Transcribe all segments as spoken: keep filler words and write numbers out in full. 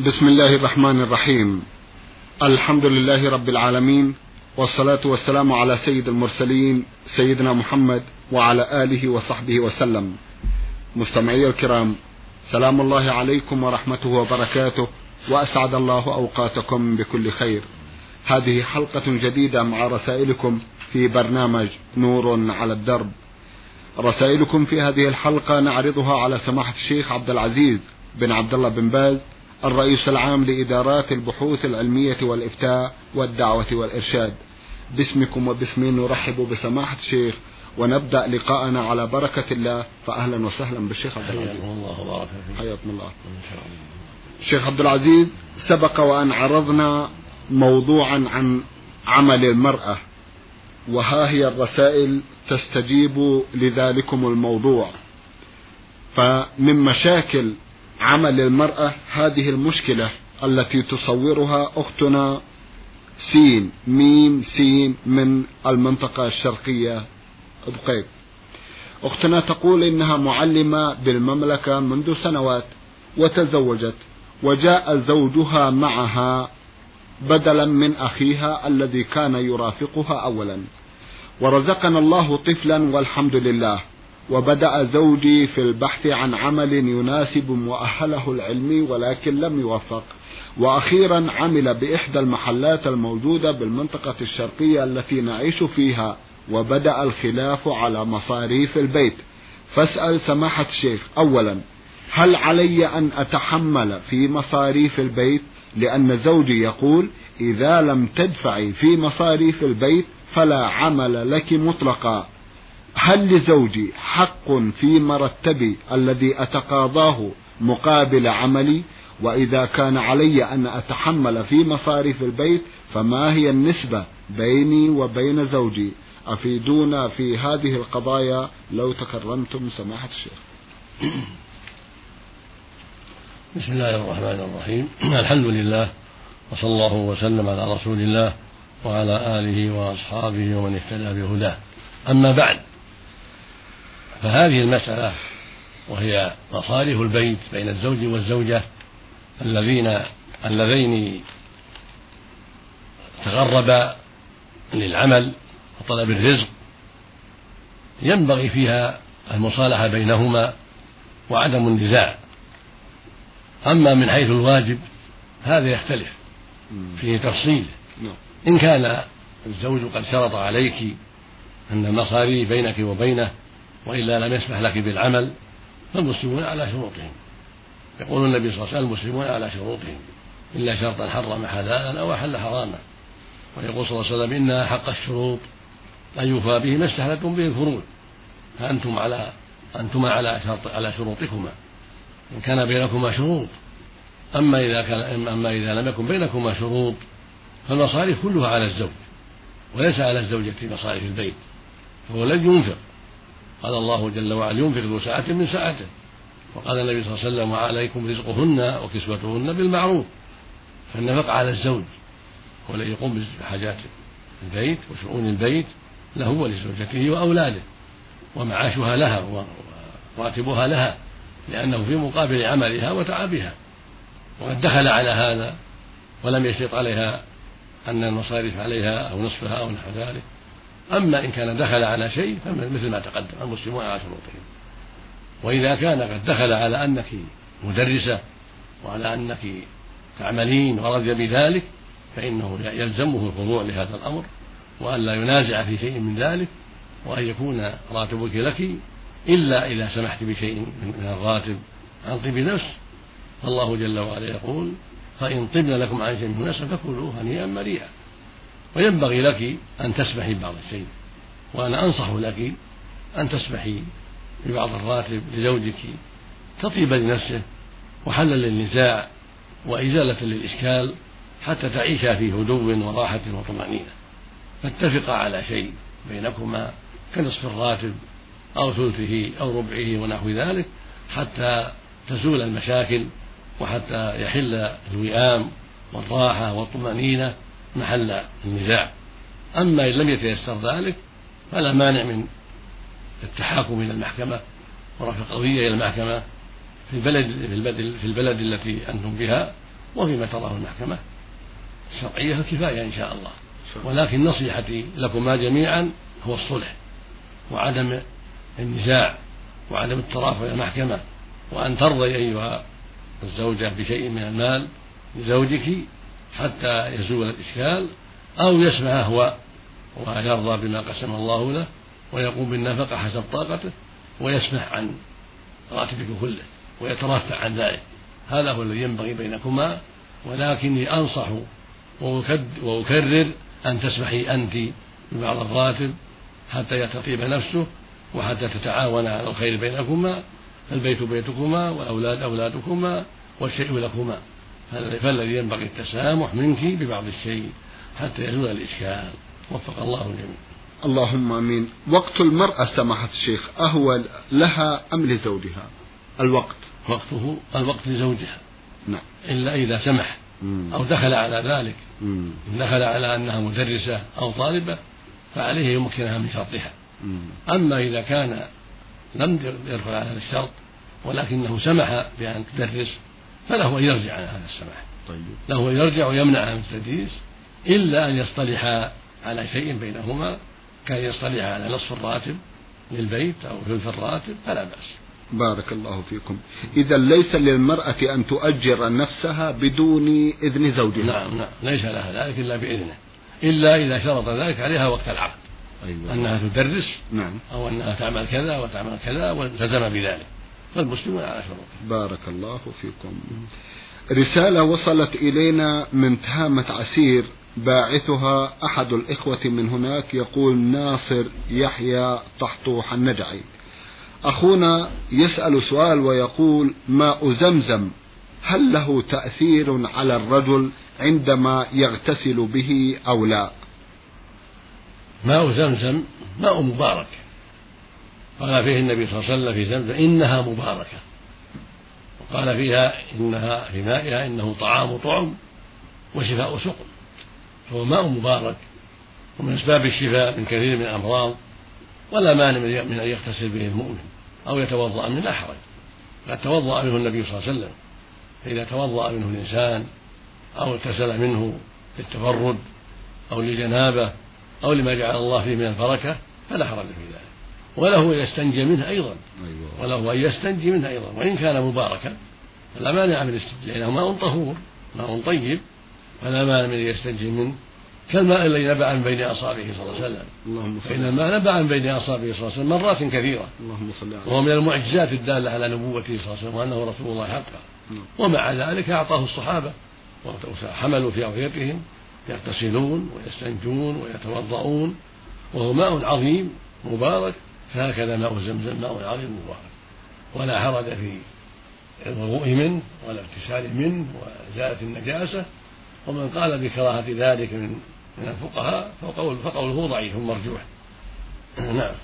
بسم الله الرحمن الرحيم. الحمد لله رب العالمين، والصلاة والسلام على سيد المرسلين سيدنا محمد وعلى آله وصحبه وسلم. مستمعي الكرام، سلام الله عليكم ورحمته وبركاته، وأسعد الله أوقاتكم بكل خير. هذه حلقة جديدة مع رسائلكم في برنامج نور على الدرب. رسائلكم في هذه الحلقة نعرضها على سماحة الشيخ عبد العزيز بن عبد الله بن باز، الرئيس العام لإدارات البحوث العلمية والإفتاء والدعوة والإرشاد. باسمكم وباسمي نرحب بسماحة الشيخ ونبدأ لقاءنا على بركة الله. فأهلا وسهلا بالشيخ عبد العزيز. حياكم الله وبارك فيك. حياكم الله. الشيخ عبد العزيز، سبق وأن عرضنا موضوعا عن عمل المرأة، وها هي الرسائل تستجيب لذلكم الموضوع. فمن مشاكل عمل المرأة هذه المشكلة التي تصورها أختنا سين ميم سين من المنطقة الشرقية بقيب. أختنا تقول إنها معلمة بالمملكة منذ سنوات، وتزوجت وجاء زوجها معها بدلا من أخيها الذي كان يرافقها أولا، ورزقنا الله طفلا والحمد لله. وبدأ زوجي في البحث عن عمل يناسب مؤهله العلمي ولكن لم يوفق، وأخيرا عمل بإحدى المحلات الموجودة بالمنطقة الشرقية التي نعيش فيها، وبدأ الخلاف على مصاريف البيت. فاسأل سماحة الشيخ، أولا هل علي أن أتحمل في مصاريف البيت؟ لأن زوجي يقول إذا لم تدفعي في مصاريف البيت فلا عمل لك مطلقا. هل لزوجي حق في مرتبي الذي أتقاضاه مقابل عملي؟ وإذا كان علي أن أتحمل في مصاريف البيت فما هي النسبة بيني وبين زوجي؟ أفيدونا في هذه القضايا لو تكرمتم سماحة الشيخ. بسم الله الرحمن الرحيم. الحمد لله، وصلى الله وسلم على رسول الله وعلى آله وأصحابه ومن اهتدى بهداه. أما بعد، فهذه المسألة وهي مصاريف البيت بين الزوج والزوجة الذين اللذين تغربا للعمل وطلب الرزق، ينبغي فيها المصالحة بينهما وعدم النزاع. أما من حيث الواجب هذا يختلف فيه تفصيل. إن كان الزوج قد شرط عليك أن المصاريف بينك وبينه وإلا لم يسمح لك بالعمل، فالمسلمون على شروطهم. يقول النبي صلى الله عليه وسلم المسلمون على شروطهم إلا شرطا حرم حلالا أو أحل حراما. ويقول صلى الله عليه وسلم إن حق الشروط أن يوفى به ما استحلتم به الفروض، فأنتم على أنتم على شرط على شروطكما إن كان بينكما شروط. أما إذا كان أما إذا لم يكن بينكما شروط فالمصاريف كلها على الزوج وليس على الزوجة في مصاريف البيت، فهو الذي ينفق. قال الله جل وعلا ينفق ذو سعة من سعته، وقال النبي صلى الله عليه وسلم وعليكم رزقهن وكسوتهن بالمعروف. فالنفقة على الزوج هو الذي يقوم بحاجات البيت وشؤون البيت له ولزوجته وأولاده، ومعاشها لها وراتبها لها، لأنه في مقابل عملها وتعبها. وقد دخل على هذا ولم يشرط عليها أن المصاريف عليها أو نصفها أو نحو ذلك. أما إن كان دخل على شيء فمثل ما تقدم المسلمون على شروطهم. وإذا كان قد دخل على أنك مدرسة وعلى أنك تعملين ورضي بذلك فإنه يلزمه الخضوع لهذا الأمر، وأن لا ينازع في شيء من ذلك، وأن يكون راتبك لك إلا إذا سمحت بشيء من الراتب عن طيب نفس. فالله جل وعلا يقول فإن طبن لكم عن شيء من نفس فكلوه هنيئا مريئا. وينبغي لك أن تسمحي ببعض الشيء، وأنا أنصح لك أن تسمحي ببعض الراتب لزوجك تطيب لنفسه وحلا للنزاع وإزالة للإشكال، حتى تعيشا في هدوء وراحة وطمأنينة. فاتفقا على شيء بينكما كنصف الراتب أو ثلثه أو ربعه ونحو ذلك، حتى تزول المشاكل وحتى يحل الوئام والراحة والطمأنينة محل النزاع. أما إن لم يتيسر ذلك فلا مانع من التحاكم إلى المحكمة ورفع قضية إلى المحكمة في البلد في البلد, في البلد التي أنتم بها وفيما تراه المحكمة الشرعية الكفاية إن شاء الله. ولكن نصيحتي لكما جميعا هو الصلح وعدم النزاع وعدم الترافع إلى المحكمة، وأن ترضي أيها الزوجة بشيء من المال لزوجك حتى يزول الإشكال، أو يسمع هو ويرضى بما قسم الله له ويقوم بالنفقة حسب طاقته ويسمح عن راتبك كله ويترفع عن ذلك. هذا هو الذي ينبغي بينكما. ولكني أنصح وأكرر أن تسمحي أنت ببعض الراتب حتى يستطيب نفسه وحتى تتعاون على الخير بينكما، البيت بيتكما والأولاد أولادكما والشيء لكما، فالذي ينبغي التسامح منك ببعض الشيء حتى يزول الإشكال. وفق الله الجميع. اللهم آمين. وقت المرأة سماحة الشيخ أهو لها أم لزوجها؟ الوقت وقته الوقت لزوجها، نعم، إلا إذا سمح أو دخل على ذلك. مم. دخل على أنها مدرسة أو طالبة فعليه يمكنها من شرطها. أما إذا كان لم يدخل على هذا الشرط ولكنه سمح بأن تدرس فله أن يرجع عن هذا السماح. طيب. له أن يرجع ويمنع عن التدريس إلا أن يصطلحا على شيء بينهما، كان يصطلحا على نصف الراتب للبيت أو ثلث الراتب فلا بأس. بارك الله فيكم. إذا ليس للمرأة أن تؤجر نفسها بدون إذن زوجها؟ نعم نعم، ليس لها ذلك إلا بإذنه، إلا إذا شرط ذلك عليها وقت العقد. أيوة. أنها تدرس، نعم، أو أنها تعمل كذا وتعمل كذا والتزم بذلك، فالمسلمون على شروط. بارك الله فيكم. رسالة وصلت إلينا من تهامة عسير، باعثها أحد الإخوة من هناك، يقول ناصر يحيى طحطوح النجعي. أخونا يسأل سؤال ويقول: ماء زمزم هل له تأثير على الرجل عندما يغتسل به أو لا؟ ماء زمزم ماء مبارك، قال فيه النبي صلى الله عليه وسلم في زمزم إنها مباركة، وقال فيها إنها في مائها إنه طعام طعم وشفاء سقم، فهو ماء مبارك ومن أسباب الشفاء من كثير من الأمراض، ولا مانع من أن يغتسل به المؤمن أو يتوضأ منه لا حرج. قد توضأ منه النبي صلى الله عليه وسلم، فإذا توضأ منه الإنسان أو اغتسل منه للتفرد أو للجنابة أو لما جعل الله فيه من البركة فلا حرج في ذلك، وله أن يستنجي منه أيضا، وله أن يستنجي منه أيضا وإن كان مباركا فلا مانع من الاستنجاء، لأنه ماء طهور ماء طيب فلا مانع من يستنجي منه، كالماء الذي نبع من بين أصابعه صلى الله عليه وسلم، فإن الماء نبع من بين أصابعه صلى الله عليه وسلم مرات كثيرة، وهو من المعجزات الدالة على نبوته صلى الله عليه وسلم وأنه رسول الله حقا. ومع ذلك أعطاه الصحابة وحملوا في أوعيتهم يغتسلون ويستنجون ويتوضؤون، وهو ماء عظيم مبارك، فهكذا ماء زمزم ماء عظيم مبارك، ولا حرج في الوضوء منه ولا اغتسال منه وإزالة النجاسة. ومن قال بكراهة ذلك من من الفقهاء فقول فقوله ضعيف مرجوح. نعم.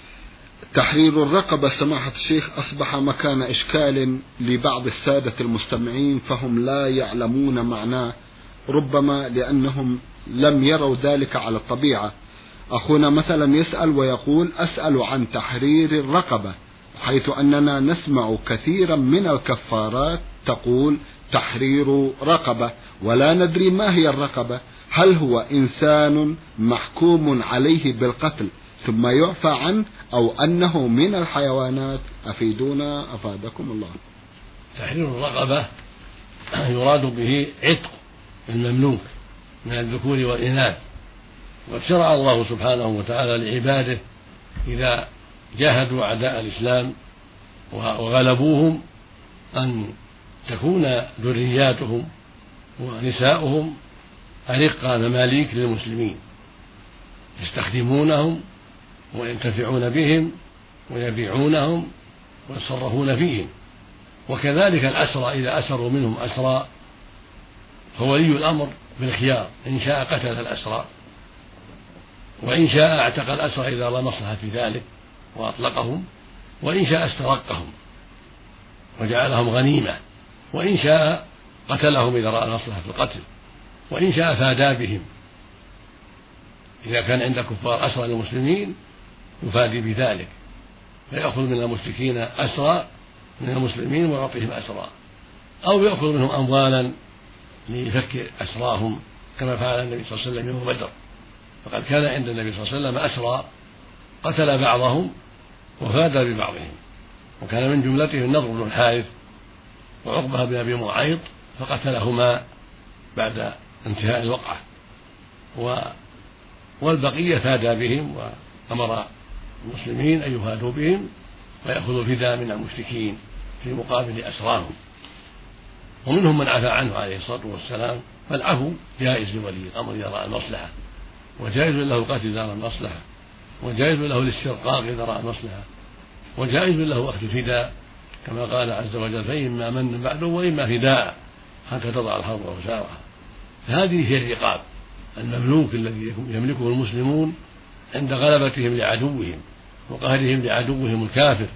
تحرير الرقبة سماحة الشيخ أصبح مكان إشكال لبعض السادة المستمعين، فهم لا يعلمون معناه، ربما لأنهم لم يروا ذلك على الطبيعة. أخونا مثلا يسأل ويقول: أسأل عن تحرير الرقبة، حيث أننا نسمع كثيرا من الكفارات تقول تحرير رقبة، ولا ندري ما هي الرقبة، هل هو إنسان محكوم عليه بالقتل ثم يعفى عنه أو أنه من الحيوانات؟ أفيدونا أفادكم الله. تحرير الرقبة يراد به عتق المملوك من الذكور والإناث، وشرع الله سبحانه وتعالى لعباده إذا جاهدوا أعداء الإسلام وغلبوهم أن تكون ذرياتهم ونساؤهم أرقى مماليك للمسلمين يستخدمونهم وينتفعون بهم ويبيعونهم ويتصرفون فيهم. وكذلك الأسرى إذا أسروا منهم أسرى فولي الأمر بالخيار، إن شاء قتل الأسرى وإن شاء اعتق الأسرى إذا رأى مصلحة في ذلك وأطلقهم، وإن شاء استرقهم وجعلهم غنيمة، وإن شاء قتلهم إذا رأى مصلحة في القتل، وإن شاء فادى بهم. إذا كان عند كفار أسرى للمسلمين يفادي بذلك، فيأخذ من المشركين أسرى من المسلمين ويعطيهم أسرى، أو يأخذ منهم أموالا ليفك أسراهم كما فعل النبي صلى الله عليه وسلم يوم بدر، فقد كان عند النبي صلى الله عليه وسلم أسرى قتل بعضهم وفاد ببعضهم، وكان من جملتهم النضر بن الحارث وعقبة بن أبي معيط فقتلهما بعد انتهاء الوقعة، والبقية فادى بهم وأمر المسلمين أن يفادوا بهم ويأخذوا الفداء من المشركين في مقابل أسراهم. ومنهم من عفى عنه عليه الصلاة والسلام، فالعفو جائز لولي الأمر إذا رأى المصلحة، وجائز له القتل إذا رأى المصلحة، وجائز له الاسترقاق إذا رأى المصلحة، وجائز له أخذ الفداء كما قال عز وجل فإما من بعده وإما فداء حتى تضع الحرب أوزارها. فهذه هي الرقاب المملوك الذي يملكه المسلمون عند غلبتهم لعدوهم وقهرهم لعدوهم الكافر،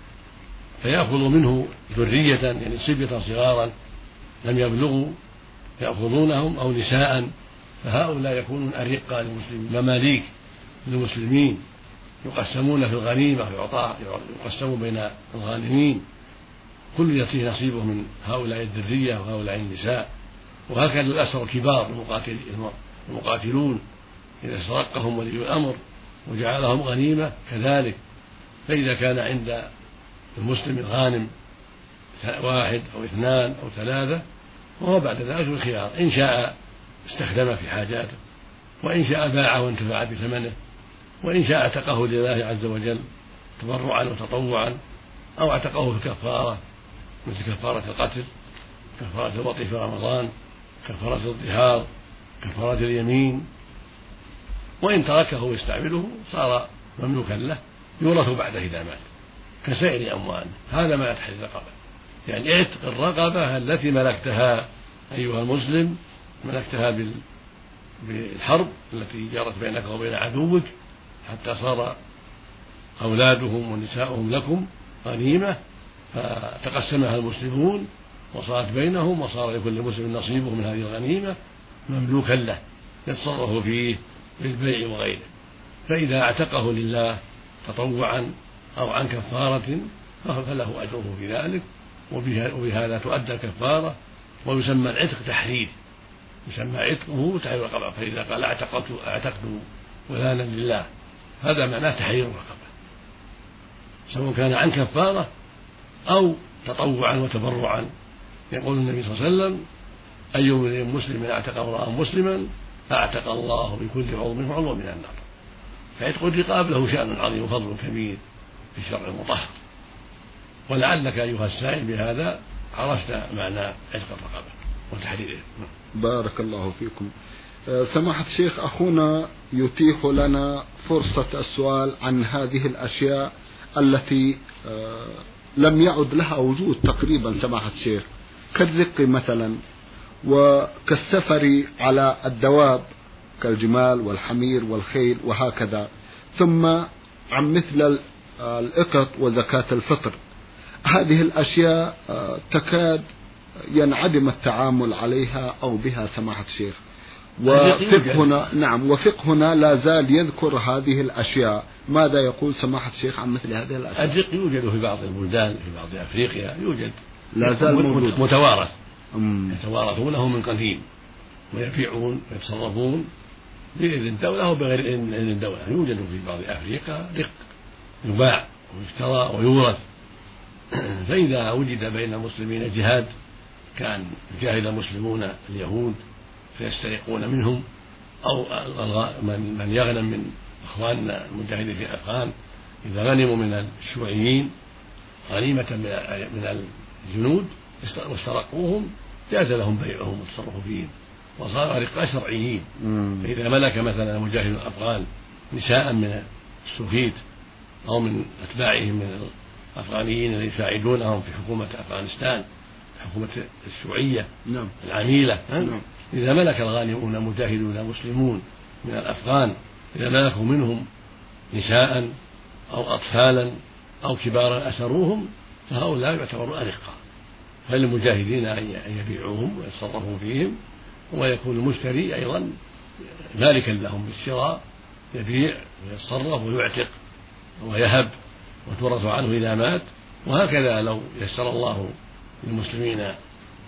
فيأخذ منه ذرية يعني صبية صغارا لم يبلغوا يأخذونهم أو نساء، فهؤلاء يكونون أرقا للمسلمين مماليك للمسلمين يقسمون في الغنيمة يقسمون بين الغانمين، كل يأتيه نصيبه من هؤلاء الذرية وهؤلاء النساء. وهكذا الأسرى الكبار المقاتلون إذا استرقهم ولي الأمر وجعلهم غنيمة كذلك. فإذا كان عند المسلم الغانم واحد أو اثنان أو ثلاثة وهو بعد ذلك الخيار، إن شاء استخدمه في حاجاته، وإن شاء باعه وانتفع بثمنه، وإن شاء اعتقه لله عز وجل تبرعا وتطوعا، أو اعتقه في كفارة مثل كفارة القتل، كفارة الوطء في رمضان، كفارة الظهار، كفارة اليمين. وإن تركه ويستعمله صار مملوكا له يورث بعد إذا مات كسائر أمواله. هذا ما تحرير الرقبة، يعني اعتق الرقبة التي ملكتها أيها المسلم، ملكتها بالحرب التي جرت بينك وبين عدوك حتى صار أولادهم ونساؤهم لكم غنيمة، فتقسمها المسلمون وصارت بينهم، وصار لكل مسلم نصيبه من هذه الغنيمة مملوكا له يتصرف فيه بالبيع وغيره. فإذا اعتقه لله تطوعا أو عن كفارة فله أجره في ذلك، وبهذا تؤدى الكفارة، ويسمى العتق تحرير، يسمى عتقه تحرير الرقبة. فإذا قال اعتقت اعتقت فلانا لله هذا معناه تحرير الرقبة، سواء كان عن كفارة أو تطوعا وتبرعا. يقول النبي صلى الله عليه وسلم أي امرئ مسلم اعتق امرأ مسلما اعتق الله بكل عضو منه عضوا من النار. فعتق الرقاب له شأن عظيم وفضل كبير في الشرع المطهر. ولعلك أيها السائل بهذا عرفت معنى عتق الرقبة وتحريره. بارك الله فيكم. سماحة الشيخ، أخونا يتيح لنا فرصة السؤال عن هذه الأشياء التي لم يعد لها وجود تقريبا سماحة الشيخ، كالرق مثلا، وكالسفر على الدواب كالجمال والحمير والخيل وهكذا، ثم عن مثل الإقط وزكاة الفطر. هذه الأشياء تكاد ينعدم التعامل عليها أو بها سماحة الشيخ، وفقهنا نعم وفقهنا لا زال يذكر هذه الأشياء. ماذا يقول سماحة الشيخ عن مثل هذه الأشياء؟ الرق يوجد في بعض البلدان، في بعض أفريقيا يوجد لا زال موجود متوارث، يتوارثونه من قديم ويبيعون ويتصرفون بإذن الدولة وبغير إذن الدولة. يوجد في بعض أفريقيا رق يباع ويشترى ويورث. فإذا وجد بين المسلمين جهاد كان يجاهد المسلمون اليهود فيسترقون منهم، أو من يغنم من أخواننا المجاهدين في أفغان إذا غنموا من الشيوعيين غنيمة من الجنود واسترقوهم جاز لهم بيعهم والتصرف فيهم وصاروا رقاء شرعيين. فإذا ملك مثلا مجاهد الأفغان نساء من السوفيت أو من أتباعهم من الأفغانيين الذين يساعدونهم في حكومة أفغانستان، حكومة الشيوعية نعم. العميلة، نعم. إذا ملك الغانمون مجاهدون مسلمون من الأفغان، إذا ملكوا منهم نساء أو أطفالا أو كبارا أسروهم فهؤلاء يعتبرون أرقا، فللمجاهدين أن يبيعوهم ويتصرفوا فيهم، ويكون المشتري أيضا مالكا لهم بالشراء، يبيع ويتصرف ويعتق ويهب وتورث عنه إذا مات. وهكذا لو يسر الله للمسلمين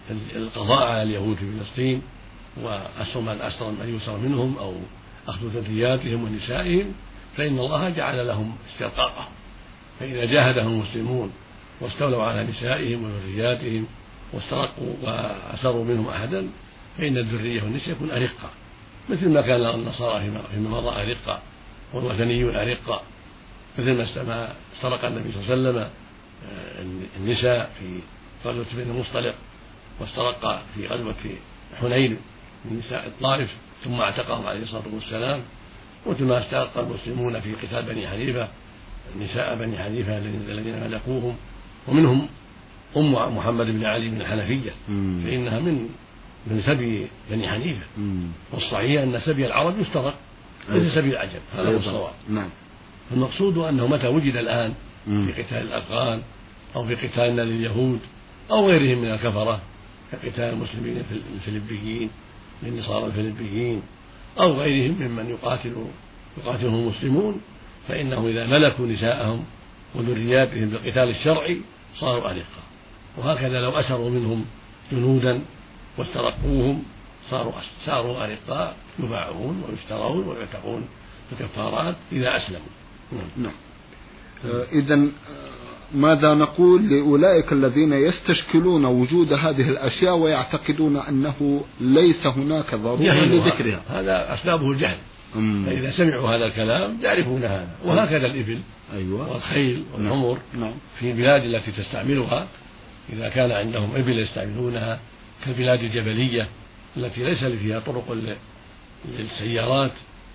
القضاء على اليهود في فلسطين وأسر من أسر من يسر منهم أو أخذ ذرياتهم ونسائهم، فإن الله جعل لهم استرقاقهم، فإذا جاهدهم المسلمون واستولوا على نسائهم وذرياتهم واسترقوا وأسروا منهم أحدا فإن الذرية والنساء يكون أرقة، مثل ما كان النصارى فيما مضى أرقة والوثنيون أرقة، مثل ما استرق النبي صلى الله عليه وسلم النساء في غزوة بني المصطلق، واسترق في غزوة حنين من نساء الطائف ثم اعتقهم عليه الصلاة والسلام، وثم استرق المسلمون في قتال بني حنيفة نساء بني حنيفة الذين ملكوهم، ومنهم أم محمد بن علي بن الحنفية فإنها من من سبي بني حنيفة، والصحيح أن سبي العرب يسترق ليس سبي العجم، هذا هو الصواب. نعم. المقصود أنه متى وجد الآن في قتال الأفغان أو في قتالنا لليهود أو غيرهم من الكفرة كقتال المسلمين الفلبيين للنصارى الفلبيين أو غيرهم ممن يقاتل يقاتلهم المسلمون، فإنه إذا ملكوا نساءهم وذرياتهم بالقتال الشرعي صاروا أرقة، وهكذا لو أسروا منهم جنودا واسترقوهم صاروا صاروا أرقاء يباعون ويشترون ويعتقون بكفارات إذا أسلموا. نعم. إذن ماذا نقول لأولئك الذين يستشكلون وجود هذه الأشياء ويعتقدون أنه ليس هناك ضرورة لذكرها؟ هذا أسبابه الجهل. فإذا سمعوا هذا الكلام يعرفون هذا. وهكذا الإبل أيوة. والخيل والحمر نعم. في البلاد التي تستعملها إذا كان عندهم إبل يستعملونها كالبلاد الجبلية التي ليس فيها طرق للسيارات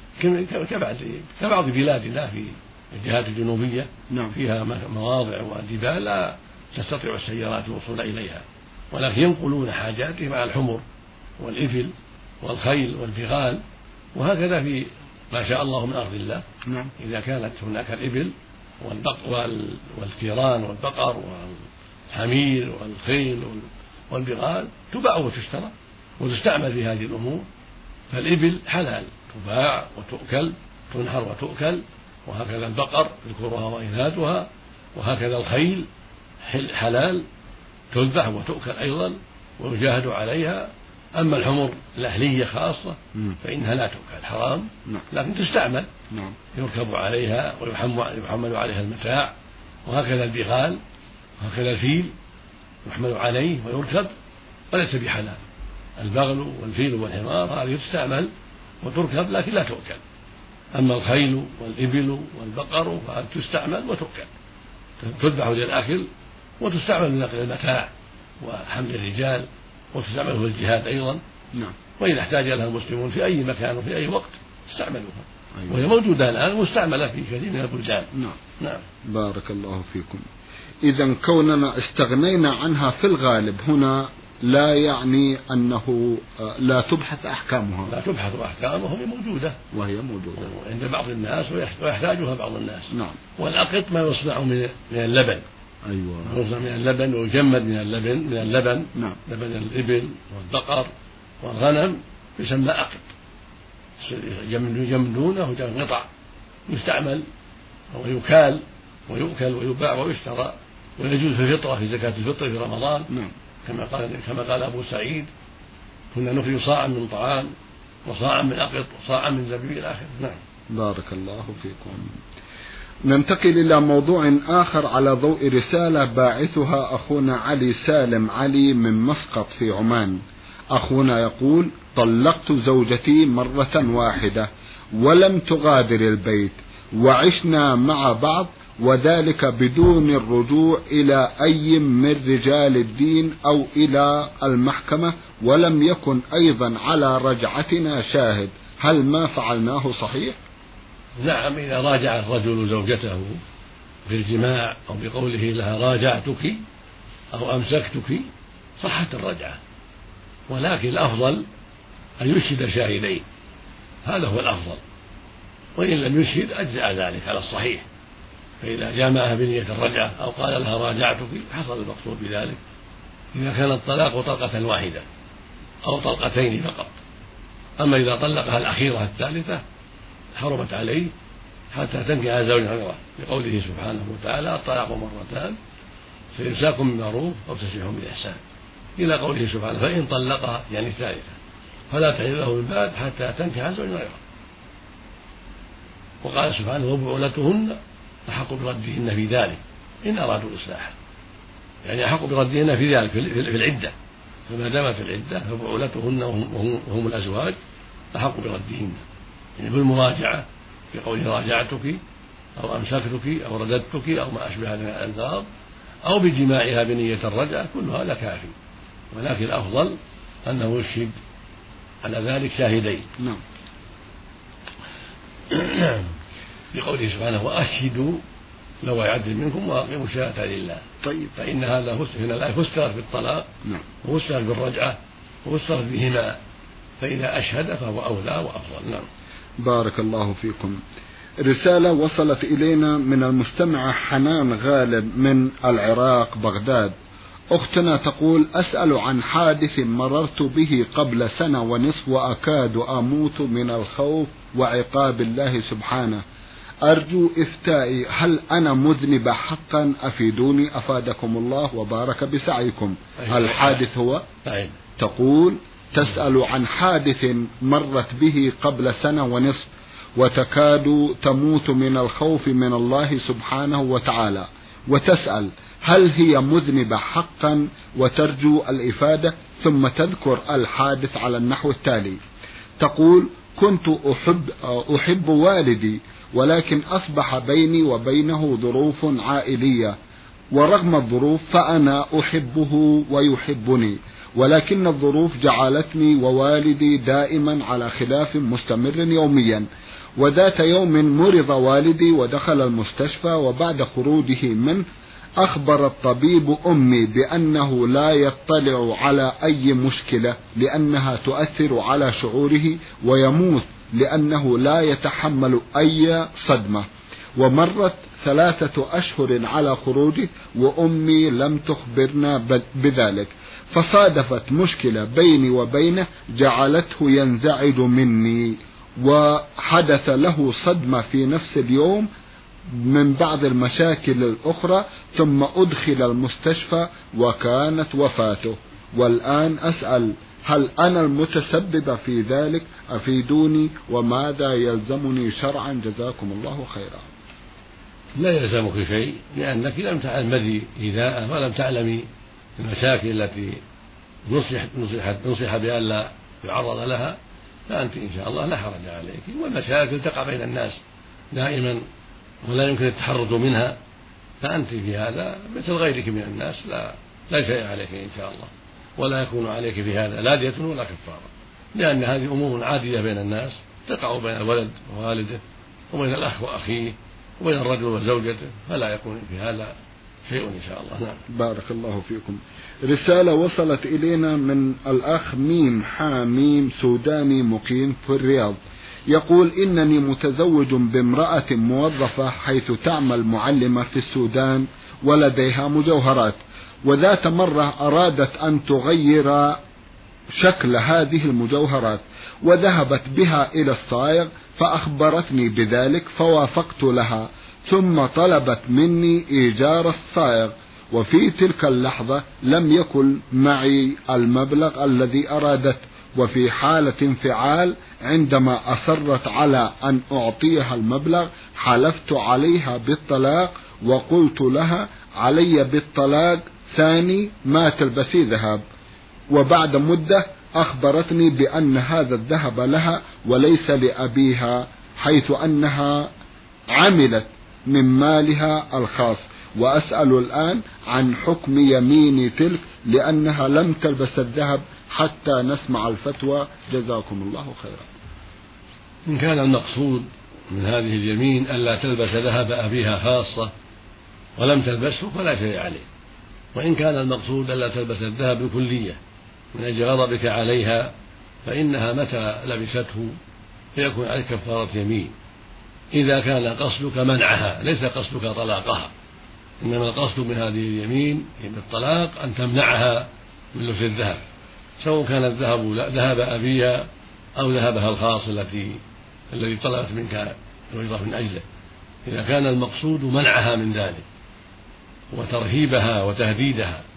كبعض بلادنا في الجهات الجنوبية نعم. فيها مواضع وجبال لا تستطيع السيارات الوصول إليها، ولكن ينقلون حاجاتهم على الحمر والإبل والخيل والبغال، وهكذا في ما شاء الله من أرض الله. نعم. إذا كانت هناك الإبل والثيران والبقر والحمير والخيل والبغال تباع وتشترى وتستعمل في هذه الأمور، فالإبل حلال تباع وتؤكل تنحر وتؤكل، وهكذا البقر ذكورها وإناثها، وهكذا الخيل حلال تذبح وتؤكل أيضا ويجاهد عليها. أما الحمر الأهلية خاصة فإنها لا تؤكل حرام، لكن تستعمل يركب عليها ويحمل عليها المتاع، وهكذا البغال وهكذا الفيل يحمل عليه ويركب وليس بحلال. البغل والفيل والحمار هذه تستعمل وتركب لكن لا تؤكل. أما الخيل والإبل والبقر فتستعمل وتؤكل، تذبح للأكل وتستعمل لنقل المتاع وحمل الرجال وتستعمل في الجهاد أيضا. نعم. وإذا احتاج لها المسلمون في أي مكان وفي أي وقت استعملوها. أيوة. وهي موجودة الآن مستعملة في كثير من البلدان. نعم. نعم. بارك الله فيكم. إذا كوننا استغنينا عنها في الغالب هنا لا يعني أنه لا تبحث أحكامها. لا تبحث أحكامها، وهي موجودة وهي موجودة عند بعض الناس ويحتاجها بعض الناس. نعم. والأقط ما يصنع من اللبن. أيوة. يصنع من اللبن ويجمد من اللبن من اللبن نعم. لبن الإبل والبقر والغنم يسمى أقط، يجمدونه قطع يستعمل ويكال ويؤكل ويباع ويشترى، ويجوز في الفطرة في زكاة الفطر في رمضان. نعم. كما قال كما قال أبو سعيد كنا نخرج صاعا من طعام وصاعا من أقط وصاعا من زبيب إلى آخره. نعم. بارك الله فيكم. ننتقل إلى موضوع آخر على ضوء رسالة باعثها أخونا علي سالم علي من مسقط في عمان. أخونا يقول: طلقت زوجتي مرة واحدة ولم تغادر البيت، وعشنا مع بعض، وذلك بدون الرجوع إلى أي من رجال الدين أو إلى المحكمة، ولم يكن أيضا على رجعتنا شاهد، هل ما فعلناه صحيح؟ نعم، إذا راجع الرجل زوجته في الجماع أو بقوله لها راجعتك أو أمسكتك صحت الرجعة، ولكن الأفضل أن يشهد شاهدين، هذا هو الأفضل، وإن لم يشهد أجزأ ذلك على الصحيح. فإذا جامعها بنية الرجعة أو قال لها راجعتك حصل المقصود بذلك. إذا كان الطلاق طلقة واحدة أو طلقتين فقط. أما إذا طلقها الأخيرة الثالثة حرمت عليه حتى تنكح زوجها غيره، لقوله سبحانه وتعالى: الطلاق مرتان فإمساك بمعروف أو تسريح بإحسان. إلى قوله سبحانه فإن طلقها يعني ثالثة فلا تحل له من بعد حتى تنكح زوجا غيره. وقال سبحانه وبعولتهن أحق بردهن في ذلك إن أرادوا إصلاحا، يعني أحق بردهن في ذلك في العدة، فما دامت في العدة فبعولتهن وهم, وهم الأزواج أحق بردهن، يعني بالمراجعة في قوله راجعتك أو أمسكتك أو رددتك أو ما أشبه من الألفاظ أو بجماعها بنية الرجعة، كل هذا كافي، ولكن الأفضل أنه يشهد على ذلك شاهدين. نعم. بقوله سبحانه وأشهدوا لو عدل منكم وأقيموا الشهادة لله. طيب. فإن هذا هنا الآية فسرت بالطلاق، نعم، وفسرت بالرجعة، وفسرت بهما، فإذا أشهد فهو أولى وأفضل. نعم. بارك الله فيكم. رسالة وصلت إلينا من المستمعة حنان غالب من العراق بغداد. أختنا تقول أسأل عن حادث مررت به قبل سنة ونصف وأكاد أموت من الخوف وعقاب الله سبحانه، أرجو إفتائي، هل أنا مذنبة حقا؟ أفيدوني أفادكم الله وبارك بسعيكم. الحادث هو تقول تسأل عن حادث مرت به قبل سنة ونصف وتكاد تموت من الخوف من الله سبحانه وتعالى، وتسأل هل هي مذنبة حقا وترجو الإفادة، ثم تذكر الحادث على النحو التالي. تقول كنت أحب, أحب والدي ولكن أصبح بيني وبينه ظروف عائلية، ورغم الظروف فأنا أحبه ويحبني، ولكن الظروف جعلتني ووالدي دائما على خلاف مستمر يوميا. وذات يوم مرض والدي ودخل المستشفى، وبعد خروجه منه أخبر الطبيب أمي بأنه لا يطلع على أي مشكلة لأنها تؤثر على شعوره، ويموت لأنه لا يتحمل أي صدمة. ومرت ثلاثة أشهر على خروجه وأمي لم تخبرنا بذلك، فصادفت مشكلة بيني وبينه جعلته ينزعج مني، وحدث له صدمة في نفس اليوم من بعض المشاكل الأخرى، ثم أدخل المستشفى وكانت وفاته. والآن أسأل هل أنا المتسبب في ذلك؟ أفيدوني وماذا يلزمني شرعا؟ جزاكم الله خيرا. لا يلزمك شيء، لأنك لم تعلمي إيذاءه ولم تعلمي المشاكل التي نصح نصح نصح بأن لا يعرض لها، فأنت إن شاء الله لا حرج عليك. والمشاكل تقع بين الناس دائما ولا يمكن التحرز منها، فأنت في هذا مثل غيرك من الناس، لا لا شيء عليك إن شاء الله، ولا يكون عليك في هذا لا دية ولا كفارة، لأن هذه أمور عادية بين الناس تقع بين الولد ووالده وبين الأخ وأخيه وبين الرجل وزوجته، فلا يكون في هذا شيء إن شاء الله. نعم. بارك الله فيكم. رسالة وصلت إلينا من الأخ ميم حاميم سوداني مقيم في الرياض، يقول إنني متزوج بامرأة موظفة حيث تعمل معلمة في السودان ولديها مجوهرات، وذات مرة أرادت أن تغير شكل هذه المجوهرات وذهبت بها إلى الصائغ فأخبرتني بذلك، فوافقت لها، ثم طلبت مني إيجار الصائغ، وفي تلك اللحظة لم يكن معي المبلغ الذي أرادت، وفي حالة انفعال عندما أصرت على أن أعطيها المبلغ حلفت عليها بالطلاق، وقلت لها علي بالطلاق ثاني ما تلبسي ذهب. وبعد مدة أخبرتني بأن هذا الذهب لها وليس لأبيها، حيث أنها عملت من مالها الخاص، وأسأل الآن عن حكم يمين تلك لأنها لم تلبس الذهب حتى نسمع الفتوى. جزاكم الله خيرا. إن كان المقصود من هذه اليمين ألا تلبس ذهب أبيها خاصة ولم تلبسه فلا شيء عليه، وإن كان المقصود ألا تلبس الذهب بكلية من أجل غضبك عليها فإنها متى لبسته فيكون عليك كفارة يمين، إذا كان قصدك منعها ليس قصدك طلاقها، إنما القصد من هذه اليمين بالطلاق أن تمنعها من لبس الذهب، سواء كان الذهب ذهب أبيها أو ذهبها الخاص التي الذي طلبت منك الوجرة من أجله. إذا كان المقصود منعها من ذلك وترهيبها وتهديدها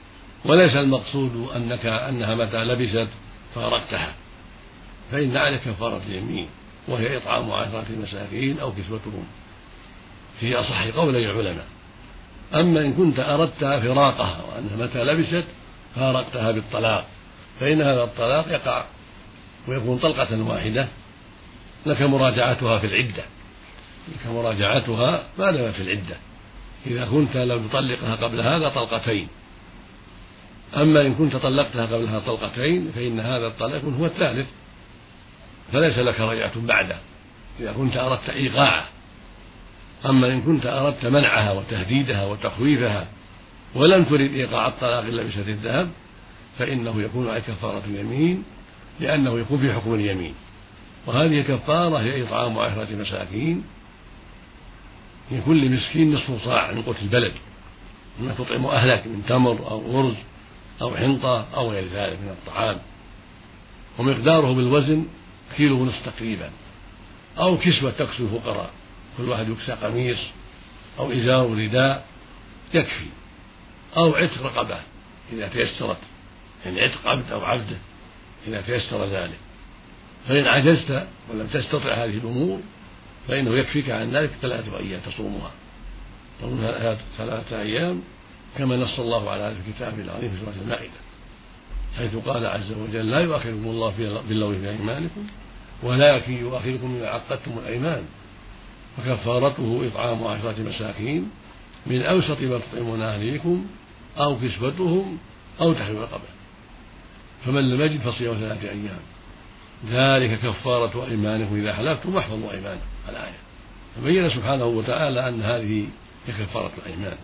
وليس المقصود أنك أنها متى لبست فارقتها، فإن عليك كفارة اليمين، وهي إطعام عشرة مساكين أو كسوتهم في أصح قولي العلماء. أما إن كنت أردت فراقها وأنها متى لبست فارقتها بالطلاق، فإن هذا الطلاق يقع ويكون طلقة واحدة، لك مراجعتها في العدة، لك مراجعتها ما دام في العدة، إذا كنت لم تطلقها قبل هذا طلقتين. أما إن كنت طلقتها قبلها طلقتين فإن هذا الطلاق هو الثالث، فليس لك رجعة بعده إذا كنت أردت إيقاعه. أما إن كنت أردت منعها وتهديدها وتخويفها ولم ترد إيقاع الطلاق إلا بشتى الذهب فإنه يكون عليك كفارة اليمين، لأنه يكون في حكم اليمين. وهذه الكفارة هي إطعام عشرة مساكين لكل مسكين نصف صاع من قوت البلد، ما تطعم أهلك من تمر أو أرز أو حنطة أو غير ذلك من الطعام، ومقداره بالوزن كيلو ونصف تقريبا، أو كسوة تكسو الفقراء، كل واحد يكسى قميص أو إزار ورداء يكفي، أو عتق رقبة إذا تيسرت، يعني عتق عبد أو عبده إذا تيسر ذلك. فإن عجزت ولم تستطع هذه الأمور فإنه يكفيك عن ذلك ثلاثة أيام تصومها، تصوم ثلاثة أيام كما نص الله على هذا في كتابه العظيم في سورة المائدة، حيث قال عز وجل: لا يؤاخذكم الله باللغو في أيمانكم ولكن يؤاخذكم بما عقدتم الأيمان فكفارته إطعام عشرة مساكين من أوسط ما تطعمون أهليكم أو كسوتهم أو تحرير رقبة، فمن لم يجد فصيام ثلاثة أيام ذلك كفارة أيمانكم إذا حلفتم واحفظوا أيمانكم. الآية فبين سبحانه وتعالى أن هذه هي كفارة الأيمان،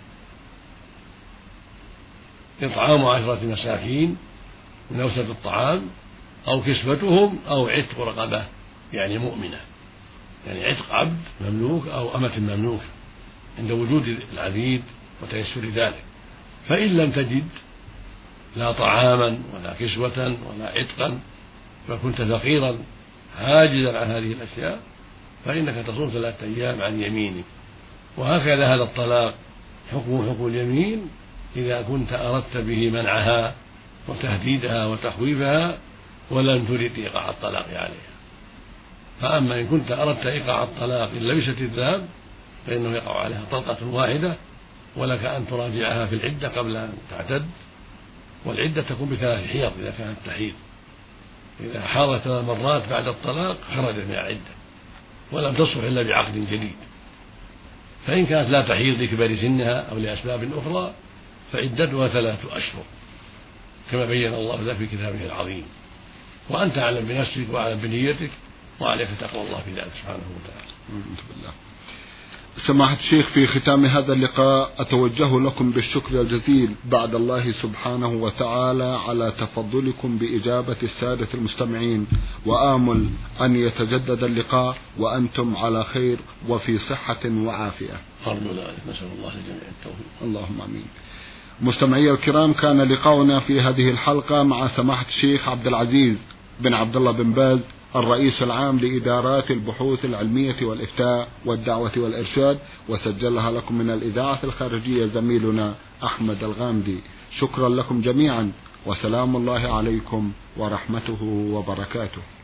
إطعام عشرة مساكين من أوسط الطعام أو كسوتهم أو عتق رقبة يعني مؤمنة، يعني عتق عبد مملوك أو أمة مملوكة عند وجود العبيد وتيسر ذلك. فإن لم تجد لا طعاما ولا كسوة ولا عتقا فكنت فقيرا عاجزا عن هذه الأشياء فإنك تصوم ثلاثة أيام عن يمينك. وهكذا هذا الطلاق حكم حكم اليمين إذا كنت أردت به منعها وتهديدها وتخويفها ولم ترد إيقاع الطلاق عليها. فأما إن كنت أردت إيقاع الطلاق إن لبست الذهب فإنه يقع عليها طلقة واحدة، ولك أن تراجعها في العدة قبل أن تعتد، والعدة تكون بثلاث حيض إذا كانت تحيض، إذا حاضت ثلاث مرات بعد الطلاق خرجت من العدة ولم تصلح إلا بعقد جديد. فإن كانت لا تحيض لكبر سنها أو لأسباب أخرى فعدتها ثلاثة أشهر كما بين الله ذلك في كتابه العظيم. وأنت أعلم بنفسك وأعلم بنيتك، وعليك تقوى الله في ذلك سبحانه وتعالى. بالله. سماحة الشيخ، في ختام هذا اللقاء أتوجه لكم بالشكر الجزيل بعد الله سبحانه وتعالى على تفضلكم بإجابة السادة المستمعين، وآمل أن يتجدد اللقاء وأنتم على خير وفي صحة وعافية. أرجو ذلك، نسأل الله للجميع التوفيق. اللهم آمين. مستمعي الكرام، كان لقاؤنا في هذه الحلقة مع سماحة الشيخ عبد العزيز بن عبد الله بن باز الرئيس العام لإدارات البحوث العلمية والإفتاء والدعوة والإرشاد، وسجلها لكم من الإذاعة الخارجية زميلنا أحمد الغامدي. شكرا لكم جميعا، وسلام الله عليكم ورحمته وبركاته.